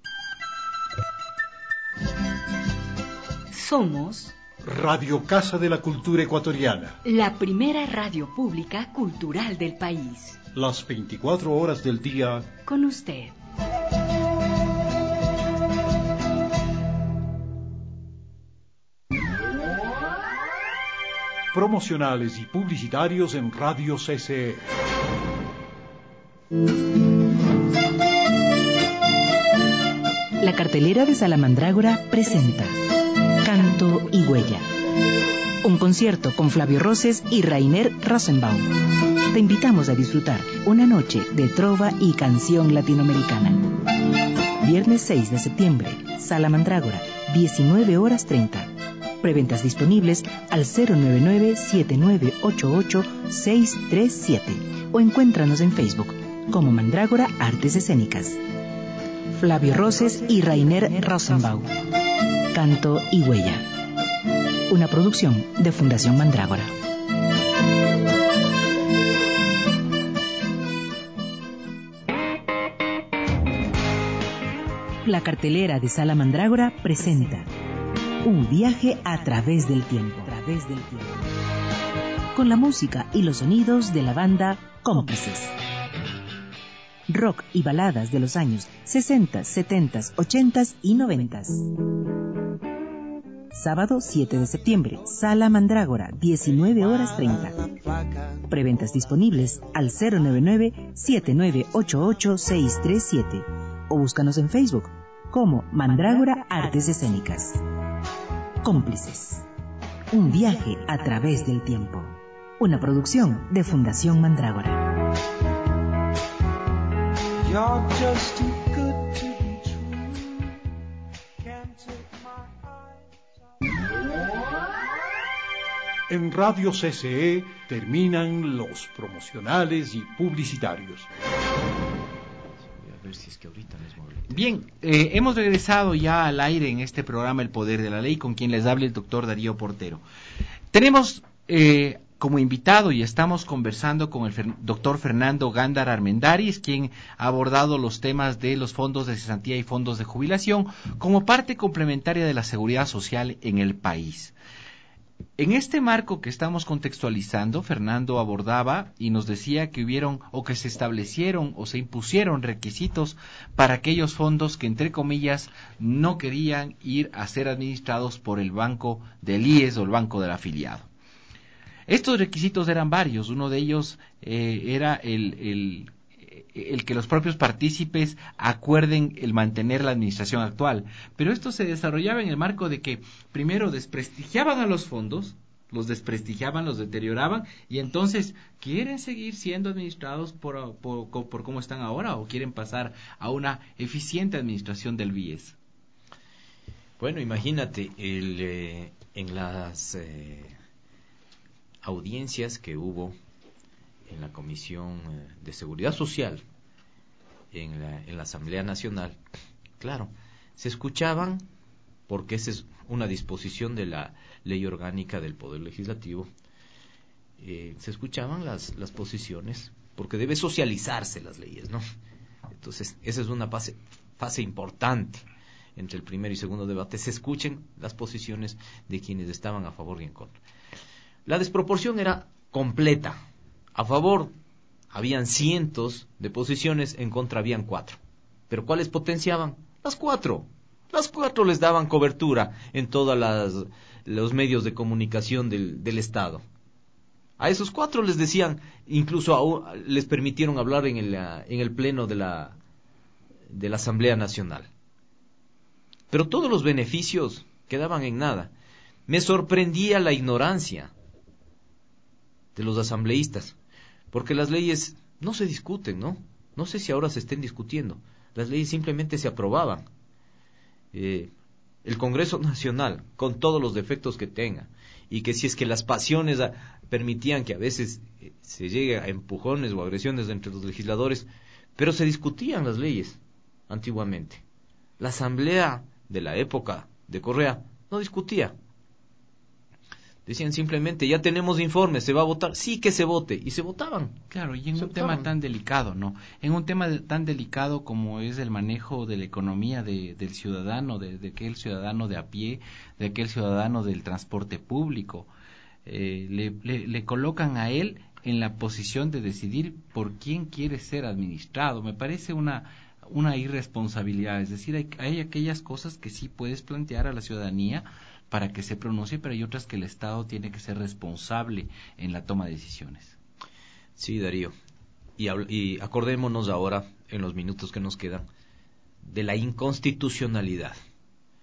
Speaker 4: Somos
Speaker 5: Radio Casa de la Cultura Ecuatoriana,
Speaker 4: la primera radio pública cultural del país.
Speaker 5: Las veinticuatro horas del día
Speaker 4: con usted.
Speaker 5: Promocionales y publicitarios en Radio C C E.
Speaker 6: La cartelera de Salamandrágora presenta Can Canto y Huella. Un concierto con Flavio Roses y Rainer Rosenbaum. Te invitamos a disfrutar una noche de trova y canción latinoamericana. Viernes seis de septiembre, Sala Mandrágora, diecinueve horas treinta. Preventas disponibles al cero nueve nueve, siete nueve ocho ocho, seis tres siete o encuéntranos en Facebook como Mandrágora Artes Escénicas. Flavio Roses y Rainer Rosenbaum. Canto y Huella. Una producción de Fundación Mandrágora. La cartelera de Sala Mandrágora presenta Un viaje a través del tiempo. A través del tiempo. Con la música y los sonidos de la banda Cómplices. Rock y baladas de los años sesenta, setenta, ochenta y noventa. Sábado siete de septiembre, Sala Mandrágora, diecinueve horas treinta. Preventas disponibles al cero nueve nueve, siete nueve ocho ocho, seis tres siete o búscanos en Facebook como Mandrágora Artes Escénicas. Cómplices. Un viaje a través del tiempo. Una producción de Fundación Mandrágora. You're just too good to be true. Can't take my eyes off.
Speaker 5: En Radio C C E terminan los promocionales y publicitarios.
Speaker 3: A ver si es que ahorita mismo...
Speaker 2: Bien, eh, hemos regresado ya al aire en este programa El Poder de la Ley, con quien les habla el doctor Darío Portero. Tenemos eh, como invitado y estamos conversando con el fer- doctor Fernando Gándara Armendáriz, quien ha abordado los temas de los fondos de cesantía y fondos de jubilación como parte complementaria de la seguridad social en el país. En este marco que estamos contextualizando, Fernando abordaba y nos decía que hubieron o que se establecieron o se impusieron requisitos para aquellos fondos que, entre comillas, no querían ir a ser administrados por el banco del I E S o el banco del afiliado. Estos requisitos eran varios. Uno de ellos eh, era el, el, el que los propios partícipes acuerden el mantener la administración actual. Pero esto se desarrollaba en el marco de que primero desprestigiaban a los fondos, los desprestigiaban, los deterioraban, y entonces, ¿quieren seguir siendo administrados por, por, por, por cómo están ahora o quieren pasar a una eficiente administración del B I E S?
Speaker 3: Bueno, imagínate, el, eh, en las eh, audiencias que hubo en la Comisión de Seguridad Social, en la, en la Asamblea Nacional, claro, se escuchaban, porque esa es una disposición de la Ley Orgánica del Poder Legislativo, eh, se escuchaban las, las posiciones, porque debe socializarse las leyes, ¿no? Entonces, esa es una fase, fase importante. Entre el primer y segundo debate se escuchen las posiciones de quienes estaban a favor y en contra. La desproporción era completa. A favor habían cientos de posiciones, en contra habían cuatro. ¿Pero cuáles potenciaban? Las cuatro. Las cuatro les daban cobertura en todos los medios de comunicación del, del Estado. A esos cuatro les decían, incluso a, les permitieron hablar en el, en el pleno de la, de la Asamblea Nacional. Pero todos los beneficios quedaban en nada. Me sorprendía la ignorancia de los asambleístas, porque las leyes no se discuten, ¿no? No sé si ahora se estén discutiendo. Las leyes simplemente se aprobaban. Eh, el Congreso Nacional, con todos los defectos que tenga, y que si es que las pasiones a, permitían que a veces eh, se llegue a empujones o agresiones entre los legisladores, pero se discutían las leyes antiguamente. La Asamblea de la época de Correa no discutía. Decían simplemente, ya tenemos informes, ¿se va a votar? Sí, que se vote. Y se votaban.
Speaker 2: Claro, y en
Speaker 3: se
Speaker 2: un
Speaker 3: votaban.
Speaker 2: tema tan delicado, ¿no? En un tema de, tan delicado como es el manejo de la economía de, del ciudadano, de, de aquel ciudadano de a pie, de aquel ciudadano del transporte público, eh, le, le, le colocan a él en la posición de decidir por quién quiere ser administrado. Me parece una, una irresponsabilidad. Es decir, hay, hay aquellas cosas que sí puedes plantear a la ciudadanía para que se pronuncie, pero hay otras que el Estado tiene que ser responsable en la toma de decisiones.
Speaker 3: Sí, Darío. Y, y acordémonos ahora, en los minutos que nos quedan, de la inconstitucionalidad.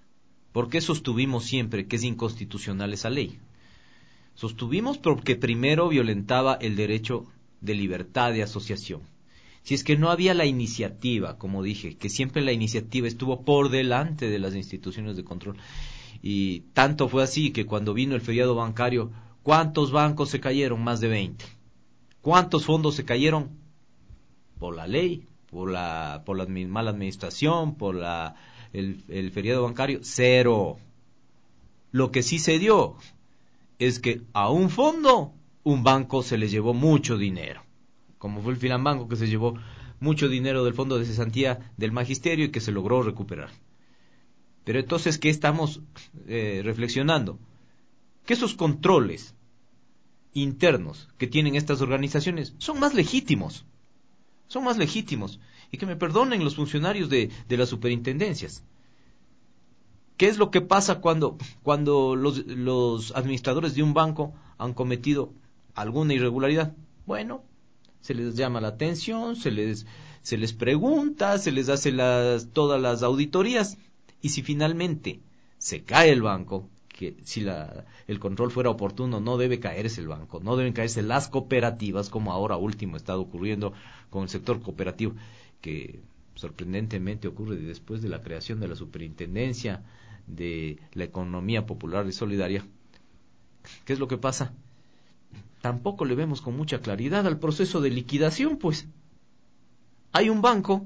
Speaker 3: ¿Por qué sostuvimos siempre que es inconstitucional esa ley? Sostuvimos porque primero violentaba el derecho de libertad de asociación. Si es que no había la iniciativa, como dije, que siempre la iniciativa estuvo por delante de las instituciones de control, y tanto fue así que cuando vino el feriado bancario, ¿cuántos bancos se cayeron? Más de veinte. ¿Cuántos fondos se cayeron? Por la ley, por la, por la mala administración, por la, el, el feriado bancario, cero. Lo que sí se dio es que a un fondo, un banco se le llevó mucho dinero, como fue el Filambanco, que se llevó mucho dinero del fondo de cesantía del magisterio y que se logró recuperar. Pero entonces, ¿qué estamos eh, reflexionando? Que esos controles internos que tienen estas organizaciones son más legítimos, son más legítimos, y que me perdonen los funcionarios de, de las superintendencias. ¿Qué es lo que pasa cuando, cuando los, los administradores de un banco han cometido alguna irregularidad? Bueno, se les llama la atención, se les, se les pregunta, se les hace las, todas las auditorías, y si finalmente se cae el banco, que si la, el control fuera oportuno, no debe caerse el banco, no deben caerse las cooperativas, como ahora último está ocurriendo con el sector cooperativo, que sorprendentemente ocurre después de la creación de la superintendencia de la economía popular y solidaria. ¿Qué es lo que pasa? Tampoco le vemos con mucha claridad al proceso de liquidación, pues. Hay un banco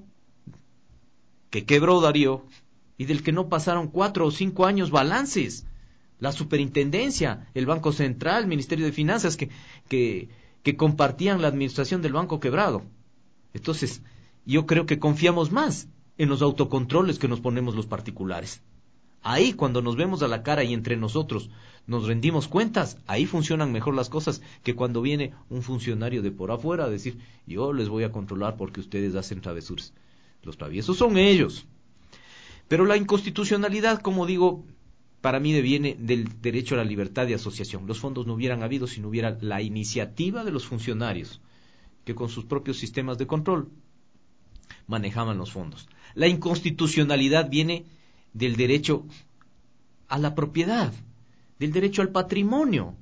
Speaker 3: que quebró, Darío, y del que no pasaron cuatro o cinco años balances. La superintendencia, el Banco Central, el Ministerio de Finanzas, que, que, que compartían la administración del banco quebrado. Entonces, yo creo que confiamos más en los autocontroles que nos ponemos los particulares. Ahí, cuando nos vemos a la cara y entre nosotros nos rendimos cuentas, ahí funcionan mejor las cosas que cuando viene un funcionario de por afuera a decir, yo les voy a controlar porque ustedes hacen travesuras. Los traviesos son ellos. Pero la inconstitucionalidad, como digo, para mí deviene del derecho a la libertad de asociación. Los fondos no hubieran habido si no hubiera la iniciativa de los funcionarios, que con sus propios sistemas de control manejaban los fondos. La inconstitucionalidad viene del derecho a la propiedad, del derecho al patrimonio.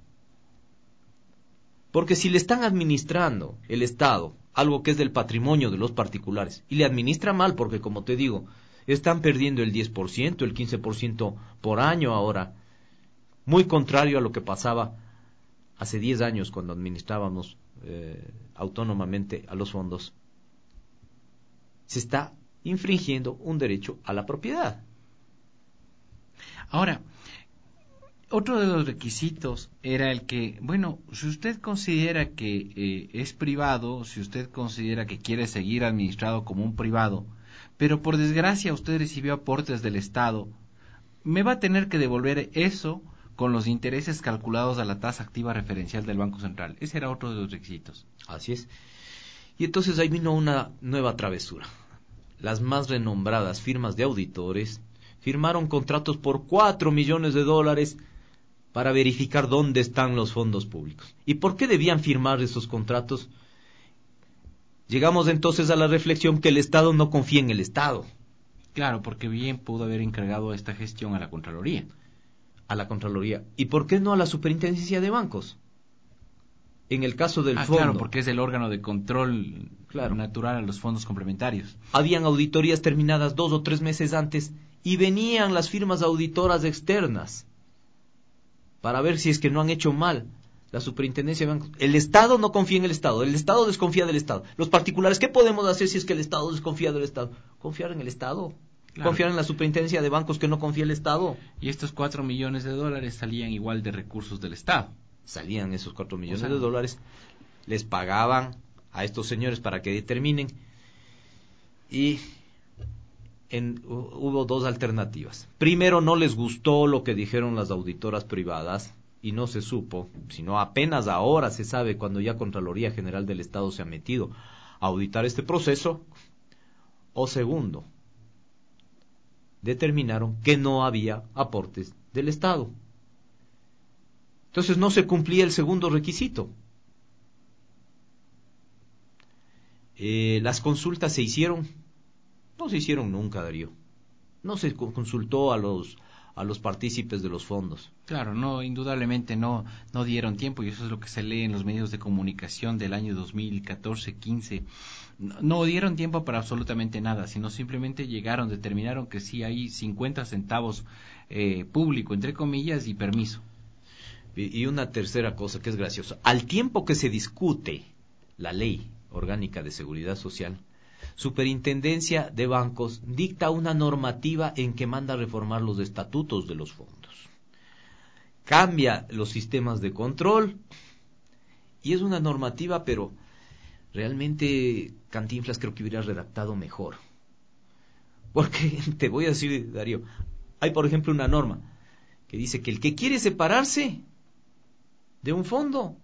Speaker 3: Porque si le están administrando el Estado algo que es del patrimonio de los particulares, y le administra mal, porque como te digo, están perdiendo el diez por ciento, el quince por ciento por año ahora, muy contrario a lo que pasaba hace diez años cuando administrábamos eh, autónomamente a los fondos, se está infringiendo un derecho a la propiedad.
Speaker 2: Ahora, otro de los requisitos era el que, bueno, si usted considera que eh, es privado, si usted considera que quiere seguir administrado como un privado, pero por desgracia usted recibió aportes del Estado, me va a tener que devolver eso con los intereses calculados a la tasa activa referencial del Banco Central. Ese era otro de los requisitos.
Speaker 3: Así es. Y entonces ahí vino una nueva travesura. Las más renombradas firmas de auditores firmaron contratos por cuatro millones de dólares para verificar dónde están los fondos públicos. ¿Y por qué debían firmar esos contratos? Llegamos entonces a la reflexión que el Estado no confía en el Estado.
Speaker 2: Claro, porque bien pudo haber encargado esta gestión a la Contraloría.
Speaker 3: A la Contraloría. ¿Y por qué no a la Superintendencia de Bancos? En el caso del
Speaker 2: ah,
Speaker 3: fondo.
Speaker 2: Claro, porque es el órgano de control
Speaker 3: claro.
Speaker 2: natural a los fondos complementarios.
Speaker 3: Habían auditorías terminadas dos o tres meses antes y venían las firmas auditoras externas para ver si es que no han hecho mal la Superintendencia de Bancos. El Estado no confía en el Estado, el Estado desconfía del Estado. Los particulares, ¿qué podemos hacer si es que el Estado desconfía del Estado? Confiar en el Estado. Claro. Confiar en la Superintendencia de Bancos que no confía el Estado.
Speaker 2: Y estos cuatro millones de dólares salían igual de recursos del Estado.
Speaker 3: Salían esos cuatro millones
Speaker 2: o sea,
Speaker 3: de dólares, les pagaban a estos señores para que determinen, y en, hubo dos alternativas. Primero, no les gustó lo que dijeron las auditoras privadas y no se supo, sino apenas ahora se sabe, cuando ya Contraloría General del Estado se ha metido a auditar este proceso. O segundo, determinaron que no había aportes del Estado. Entonces no se cumplía el segundo requisito. Eh, las consultas se hicieron, no se hicieron nunca, Darío. No se consultó a los a los partícipes de los fondos.
Speaker 2: Claro, no, indudablemente no, no dieron tiempo, y eso es lo que se lee en los medios de comunicación del año dos mil catorce, quince. No, no dieron tiempo para absolutamente nada, sino simplemente llegaron, determinaron que sí hay cincuenta centavos eh, público, entre comillas, y permiso.
Speaker 3: Y, y una tercera cosa que es graciosa. Al tiempo que se discute la ley orgánica de seguridad social, Superintendencia de Bancos dicta una normativa en que manda reformar los estatutos de los fondos. Cambia los sistemas de control y es una normativa, pero realmente Cantinflas creo que hubiera redactado mejor. Porque te voy a decir, Darío, hay por ejemplo una norma que dice que el que quiere separarse de un fondo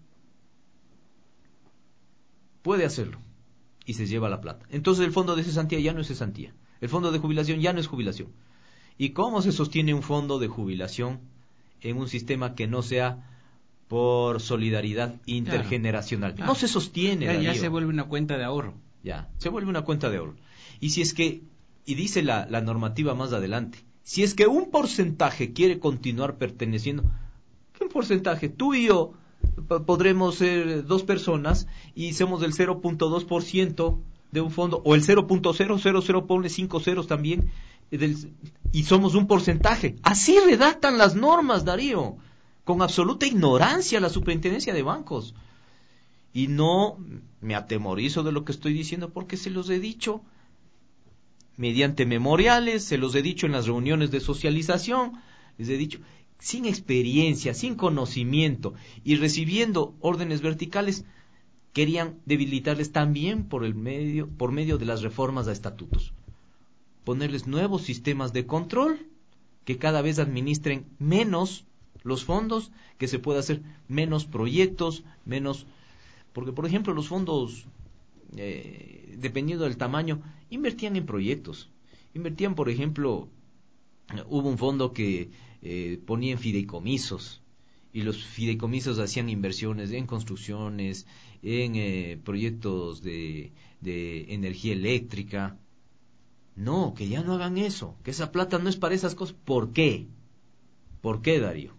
Speaker 3: puede hacerlo y se lleva la plata. Entonces el fondo de cesantía ya no es cesantía, el fondo de jubilación ya no es jubilación. ¿Y cómo se sostiene un fondo de jubilación en un sistema que no sea por solidaridad intergeneracional?
Speaker 2: Claro.
Speaker 3: No se sostiene.
Speaker 2: Ya, ya
Speaker 3: Darío.
Speaker 2: se vuelve una cuenta de ahorro.
Speaker 3: Ya, se vuelve una cuenta de ahorro. Y si es que, y dice la, la normativa más adelante, si es que un porcentaje quiere continuar perteneciendo, ¿qué porcentaje? Tú y yo podremos ser dos personas y somos del cero punto dos por ciento de un fondo, o el cero punto cero cero cero, ponle cinco ceros también, del, y somos un porcentaje. Así redactan las normas, Darío, con absoluta ignorancia la Superintendencia de Bancos. Y no me atemorizo de lo que estoy diciendo porque se los he dicho mediante memoriales, se los he dicho en las reuniones de socialización, les he dicho, sin experiencia, sin conocimiento y recibiendo órdenes verticales, querían debilitarles también por el medio, por medio de las reformas a estatutos. Ponerles nuevos sistemas de control que cada vez administren menos los fondos, que se pueda hacer menos proyectos, menos, porque por ejemplo los fondos, eh, dependiendo del tamaño, invertían en proyectos, invertían por ejemplo, hubo un fondo que eh, ponía en fideicomisos, y los fideicomisos hacían inversiones en construcciones, en eh, proyectos de, de energía eléctrica. No, que ya no hagan eso, que esa plata no es para esas cosas. ¿Por qué? ¿Por qué, Darío?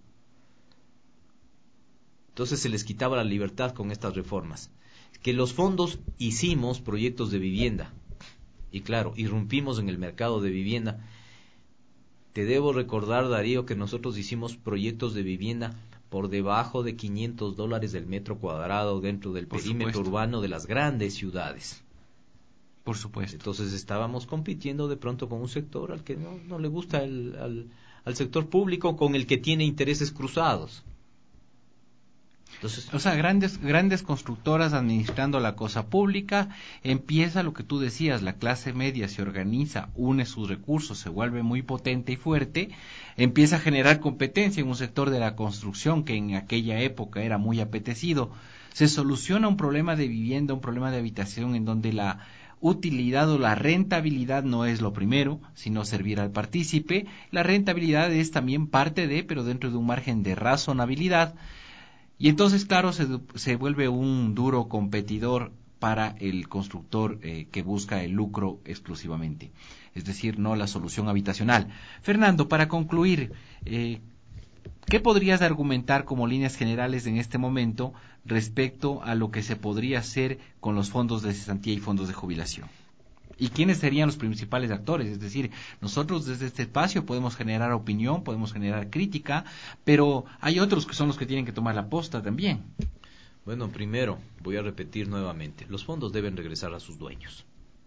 Speaker 3: Entonces se les quitaba la libertad con estas reformas. Que los fondos hicimos proyectos de vivienda, y claro, irrumpimos en el mercado de vivienda. Te debo recordar, Darío, que nosotros hicimos proyectos de vivienda por debajo de quinientos dólares del metro cuadrado dentro del
Speaker 2: Por
Speaker 3: perímetro
Speaker 2: supuesto.
Speaker 3: urbano de las grandes ciudades.
Speaker 2: Por supuesto.
Speaker 3: Entonces estábamos compitiendo de pronto con un sector al que no, no le gusta el, al, al sector público, con el que tiene intereses cruzados. Entonces,
Speaker 2: o sea, grandes grandes constructoras administrando la cosa pública, empieza lo que tú decías, la clase media se organiza, une sus recursos, se vuelve muy potente y fuerte, empieza a generar competencia en un sector de la construcción que en aquella época era muy apetecido. Se soluciona un problema de vivienda, un problema de habitación en donde la utilidad o la rentabilidad no es lo primero, sino servir al partícipe. La rentabilidad es también parte de, pero dentro de un margen de razonabilidad. Y entonces, claro, se, se vuelve un duro competidor para el constructor eh, que busca el lucro exclusivamente, es decir, no la solución habitacional. Fernando, para concluir, eh, ¿qué podrías argumentar como líneas generales en este momento respecto a lo que se podría hacer con los fondos de cesantía y fondos de jubilación? ¿Y quiénes serían los principales actores? Es decir, nosotros desde este espacio podemos generar opinión, podemos generar crítica, pero hay otros que son los que tienen que tomar la posta también.
Speaker 3: Bueno, primero, voy a repetir nuevamente, los fondos deben regresar a sus dueños.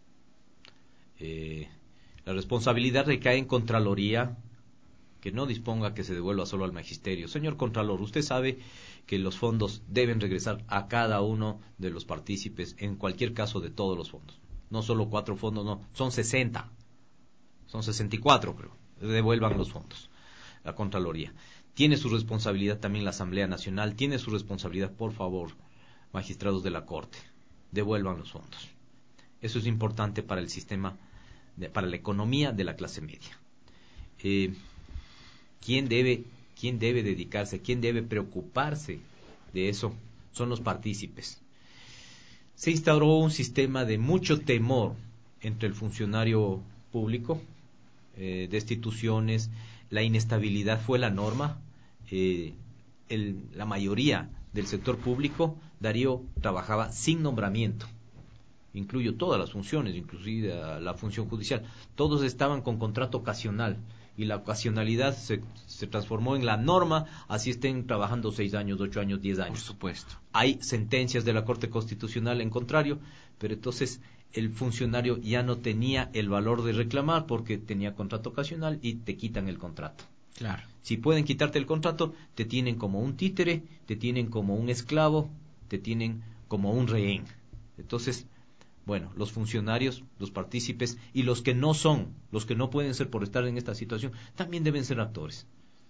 Speaker 3: Eh, la responsabilidad recae en Contraloría, que no disponga que se devuelva solo al magisterio. Señor Contralor, usted sabe que los fondos deben regresar a cada uno de los partícipes, en cualquier caso de todos los fondos. No solo cuatro fondos, no, son sesenta, son sesenta y cuatro, creo, devuelvan los fondos, la Contraloría. Tiene su responsabilidad también la Asamblea Nacional, tiene su responsabilidad, por favor, magistrados de la Corte, devuelvan los fondos. Eso es importante para el sistema, de, para la economía de la clase media. Eh, ¿quién debe, quién debe dedicarse, quién debe preocuparse de eso? Son los partícipes. Se instauró un sistema de mucho temor entre el funcionario público, eh, destituciones, la inestabilidad fue la norma. Eh, el, la mayoría del sector público, Darío trabajaba sin nombramiento. Incluyo todas las funciones, inclusive la función judicial. Todos estaban con contrato ocasional y la ocasionalidad se, se transformó en la norma, así estén trabajando seis años, ocho años, diez años.
Speaker 2: Por supuesto.
Speaker 3: Hay sentencias de la Corte Constitucional en contrario, pero entonces el funcionario ya no tenía el valor de reclamar porque tenía contrato ocasional y te quitan el contrato.
Speaker 2: Claro.
Speaker 3: Si pueden quitarte el contrato, te tienen como un títere, te tienen como un esclavo, te tienen como un rehén. Entonces, bueno, los funcionarios, los partícipes y los que no son, los que no pueden ser por estar en esta situación, también deben ser actores.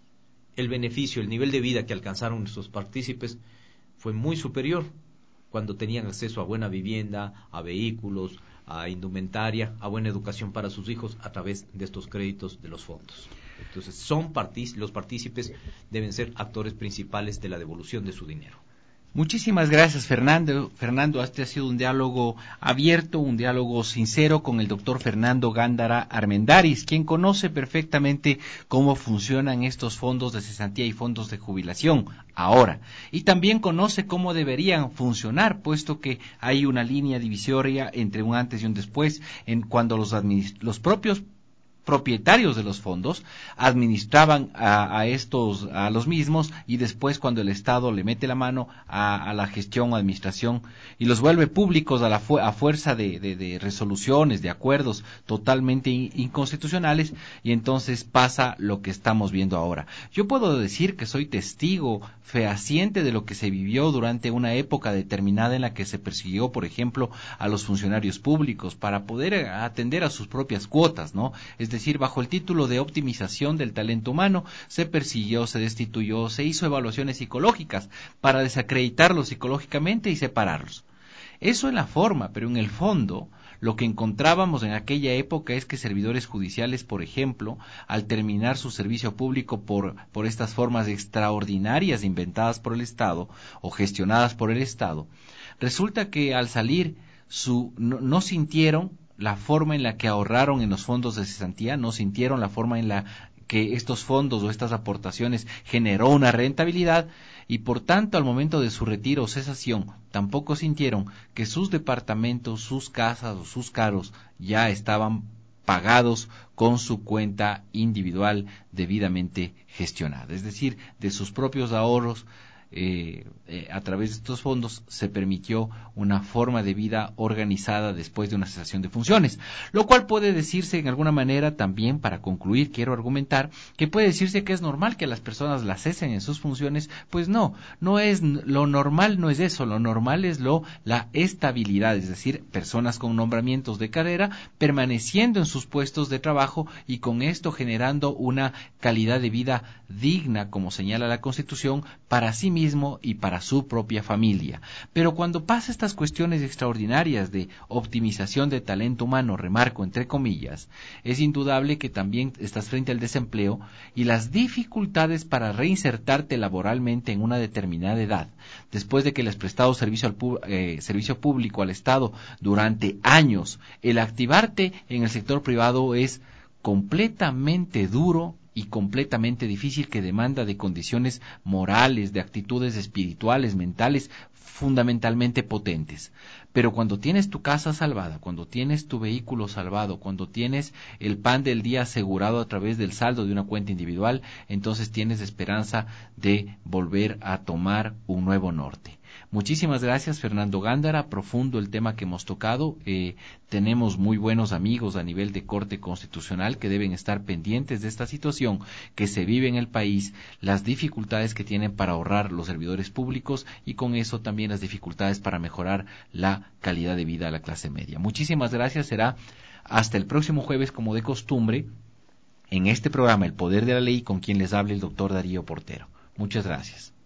Speaker 3: El beneficio, el nivel de vida que alcanzaron nuestros partícipes fue muy superior cuando tenían acceso a buena vivienda, a vehículos, a indumentaria, a buena educación para sus hijos a través de estos créditos de los fondos. Entonces, son partic- los partícipes deben ser actores principales de la devolución de su dinero.
Speaker 2: Muchísimas gracias, Fernando. Fernando, este ha sido un diálogo abierto, un diálogo sincero con el doctor Fernando Gándara Armendáriz, quien conoce perfectamente cómo funcionan estos fondos de cesantía y fondos de jubilación ahora. Y también conoce cómo deberían funcionar, puesto que hay una línea divisoria entre un antes y un después, en cuando los, administ- los propios propietarios de los fondos administraban a, a estos, a los mismos, y después cuando el Estado le mete la mano a, a la gestión o administración y los vuelve públicos a la fu- a fuerza de, de, de resoluciones, de acuerdos totalmente in- inconstitucionales, y entonces pasa lo que estamos viendo ahora. Yo puedo decir que soy testigo fehaciente de lo que se vivió durante una época determinada en la que se persiguió, por ejemplo, a los funcionarios públicos para poder atender a sus propias cuotas, ¿no? Es decir, bajo el título de optimización del talento humano, se persiguió, se destituyó, se hizo evaluaciones psicológicas para desacreditarlos psicológicamente y separarlos. Eso en la forma, pero en el fondo, lo que encontrábamos en aquella época es que servidores judiciales, por ejemplo, al terminar su servicio público por, por estas formas extraordinarias inventadas por el Estado o gestionadas por el Estado, resulta que al salir su, no, no sintieron la forma en la que ahorraron en los fondos de cesantía, no sintieron la forma en la que estos fondos o estas aportaciones generó una rentabilidad, y por tanto al momento de su retiro o cesación tampoco sintieron que sus departamentos, sus casas o sus carros ya estaban pagados con su cuenta individual debidamente gestionada, es decir, de sus propios ahorros. Eh, eh, a través de estos fondos se permitió una forma de vida organizada después de una cesación de funciones, lo cual puede decirse en alguna manera también, para concluir, quiero argumentar que puede decirse que es normal que las personas las cesen en sus funciones. Pues no, no es lo normal, no es eso, lo normal es lo la estabilidad, es decir, personas con nombramientos de carrera permaneciendo en sus puestos de trabajo y con esto generando una calidad de vida digna, como señala la Constitución, para sí mismo y para su propia familia. Pero cuando pasa estas cuestiones extraordinarias de optimización de talento humano, remarco entre comillas, es indudable que también estás frente al desempleo y las dificultades para reinsertarte laboralmente en una determinada edad, después de que le has prestado servicio al pu- eh, servicio público al Estado durante años. El activarte en el sector privado es completamente duro y completamente difícil, que demanda de condiciones morales, de actitudes espirituales, mentales, fundamentalmente potentes. Pero cuando tienes tu casa salvada, cuando tienes tu vehículo salvado, cuando tienes el pan del día asegurado a través del saldo de una cuenta individual, entonces tienes esperanza de volver a tomar un nuevo norte. Muchísimas gracias, Fernando Gándara. Profundo el tema que hemos tocado. Eh, tenemos muy buenos amigos a nivel de Corte Constitucional que deben estar pendientes de esta situación que se vive en el país, las dificultades que tienen para ahorrar los servidores públicos y con eso también las dificultades para mejorar la calidad de vida a la clase media. Muchísimas gracias. Será hasta el próximo jueves, como de costumbre, en este programa El Poder de la Ley, con quien les hable el doctor Darío Portero. Muchas gracias.